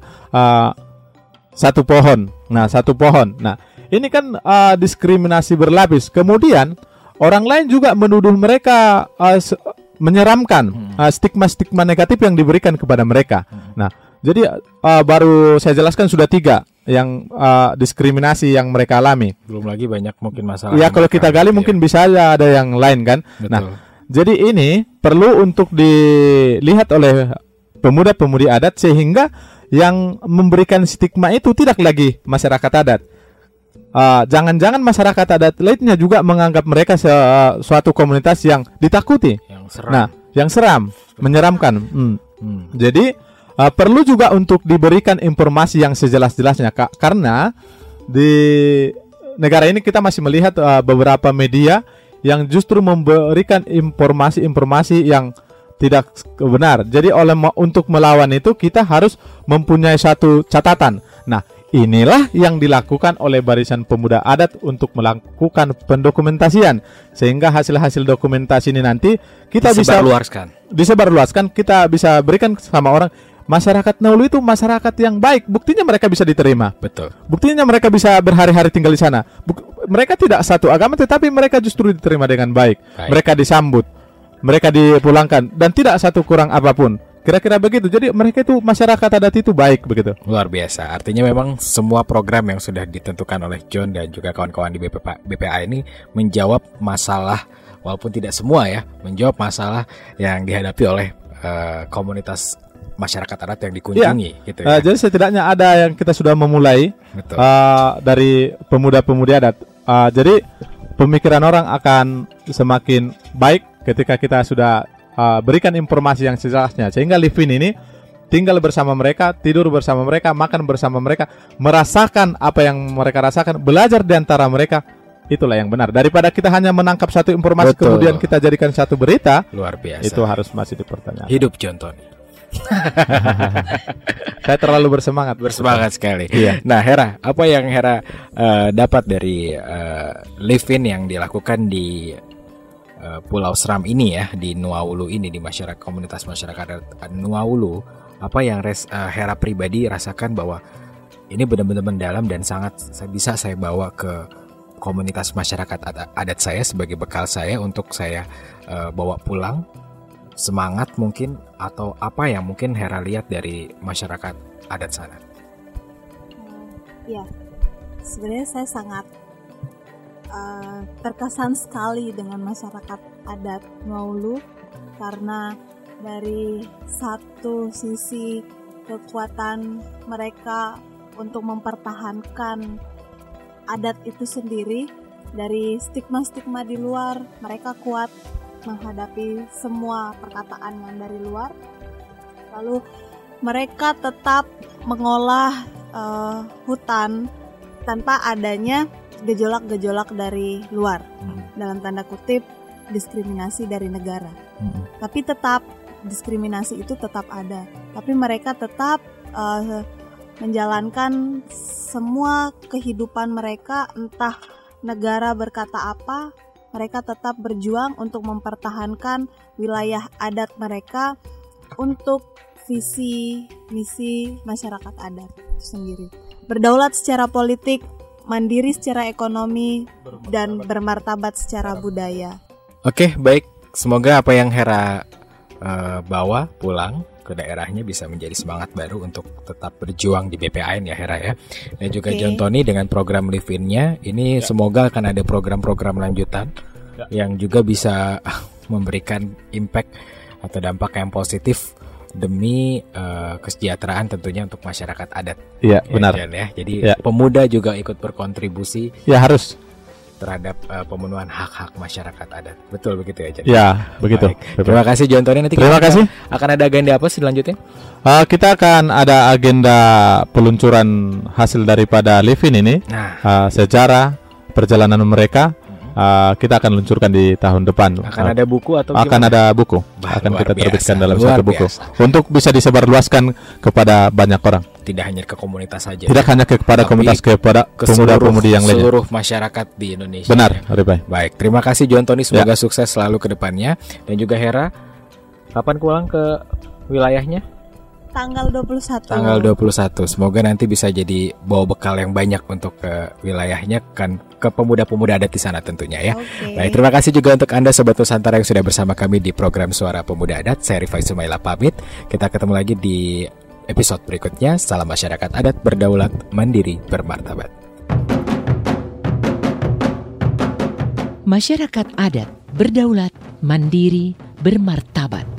satu pohon. Nah, satu pohon. Nah, ini kan diskriminasi berlapis. Kemudian orang lain juga menuduh mereka menyeramkan, stigma-stigma negatif yang diberikan kepada mereka. Nah, jadi baru saya jelaskan sudah 3 yang diskriminasi yang mereka alami. Belum lagi banyak mungkin masalah. Ya, kalau kita gali mungkin bisa ada yang lain kan. Betul. Nah, jadi ini perlu untuk dilihat oleh pemuda-pemudi adat sehingga yang memberikan stigma itu tidak lagi masyarakat adat. Jangan-jangan masyarakat adat lainnya juga menganggap mereka suatu komunitas yang ditakuti. Yang seram. Nah, yang seram, menyeramkan. Jadi perlu juga untuk diberikan informasi yang sejelas-jelasnya, Kak. Karena di negara ini kita masih melihat beberapa media yang justru memberikan informasi-informasi yang tidak benar. Jadi untuk melawan itu kita harus mempunyai satu catatan. Nah, inilah yang dilakukan oleh Barisan Pemuda Adat untuk melakukan pendokumentasian, sehingga hasil-hasil dokumentasi ini nanti kita disebarluaskan, kita bisa berikan sama orang. Masyarakat Naulu itu masyarakat yang baik. Buktinya mereka bisa diterima. Betul. Buktinya mereka bisa berhari-hari tinggal di sana. Mereka tidak satu agama, tetapi mereka justru diterima dengan baik. Mereka disambut, mereka dipulangkan, dan tidak satu kurang apapun. Kira-kira begitu. Jadi mereka itu masyarakat adat itu baik begitu. Luar biasa. Artinya memang semua program yang sudah ditentukan oleh John dan juga kawan-kawan di BPA ini menjawab masalah, walaupun tidak semua ya, menjawab masalah yang dihadapi oleh komunitas masyarakat adat yang dikunjungi. Gitu ya. Jadi setidaknya ada yang kita sudah memulai dari pemuda-pemudi adat. Jadi pemikiran orang akan semakin baik ketika kita sudah berikan informasi yang sejelasnya, sehingga live-in ini tinggal bersama mereka, tidur bersama mereka, makan bersama mereka, merasakan apa yang mereka rasakan, belajar di antara mereka. Itulah yang benar. Daripada kita hanya menangkap satu informasi kemudian kita jadikan satu berita. Luar biasa. Itu harus masih dipertanyakan. Hidup John Tony. Saya terlalu bersemangat sekali. Iya. Nah, Hera, apa yang Hera dapat dari live-in yang dilakukan di Pulau Seram ini ya, di Nuaulu ini, di komunitas masyarakat Nuaulu? Apa yang Hera pribadi rasakan bahwa ini benar-benar mendalam dan sangat bisa saya bawa ke komunitas masyarakat adat saya sebagai bekal saya untuk saya bawa pulang? Semangat mungkin, atau apa yang mungkin Hera lihat dari masyarakat adat sana? Ya, sebenarnya saya sangat terkesan sekali dengan masyarakat adat Nuaulu, karena dari satu sisi kekuatan mereka untuk mempertahankan adat itu sendiri dari stigma-stigma di luar, mereka kuat menghadapi semua perkataan yang dari luar. Lalu mereka tetap mengolah hutan tanpa adanya gejolak-gejolak dari luar, dalam tanda kutip diskriminasi dari negara. Tapi tetap diskriminasi itu tetap ada, tapi mereka tetap menjalankan semua kehidupan mereka, entah negara berkata apa, mereka tetap berjuang untuk mempertahankan wilayah adat mereka untuk visi misi masyarakat adat itu sendiri. Berdaulat secara politik, mandiri secara ekonomi, dan bermartabat secara budaya. Oke, baik. Semoga apa yang Hera bawa pulang ke daerahnya bisa menjadi semangat baru untuk tetap berjuang di BPAN ya Hera ya. Dan juga John Tony dengan program Live In-nya ini semoga akan ada program-program lanjutan yang juga bisa memberikan impact atau dampak yang positif demi kesejahteraan tentunya untuk masyarakat adat. Iya, benar. John, ya. Jadi pemuda juga ikut berkontribusi. Ya, harus terhadap pemenuhan hak-hak masyarakat adat. Betul begitu ya, John? Ya, begitu. Terima kasih John Tony. Nanti terima kasih. Akan ada agenda apa selanjutnya? Kita akan ada agenda peluncuran hasil daripada Live In ini. Sejarah perjalanan mereka. Kita akan luncurkan di tahun depan. Akan ada buku atau gimana? Akan ada buku. Akan kita terbitkan dalam satu buku untuk bisa disebarluaskan kepada banyak orang. Tidak hanya ke komunitas saja. Tidak hanya kepada komunitas, kepada pemuda-pemudi yang lainnya. Seluruh masyarakat di Indonesia. Benar, Ribai. Baik, terima kasih John Tony. Semoga sukses selalu ke depannya. Dan juga Hera, kapan pulang ke wilayahnya? Tanggal 21. Tanggal 21. Semoga nanti bisa jadi bawa bekal yang banyak untuk ke wilayahnya, kan ke pemuda-pemuda adat di sana tentunya ya. Baik, terima kasih juga untuk Anda Sobat Nusantara yang sudah bersama kami di program Suara Pemuda Adat. Saya Rifai Sumaila pamit. Kita ketemu lagi di episode berikutnya. Salam masyarakat adat berdaulat, mandiri, bermartabat. Masyarakat adat berdaulat, mandiri, bermartabat.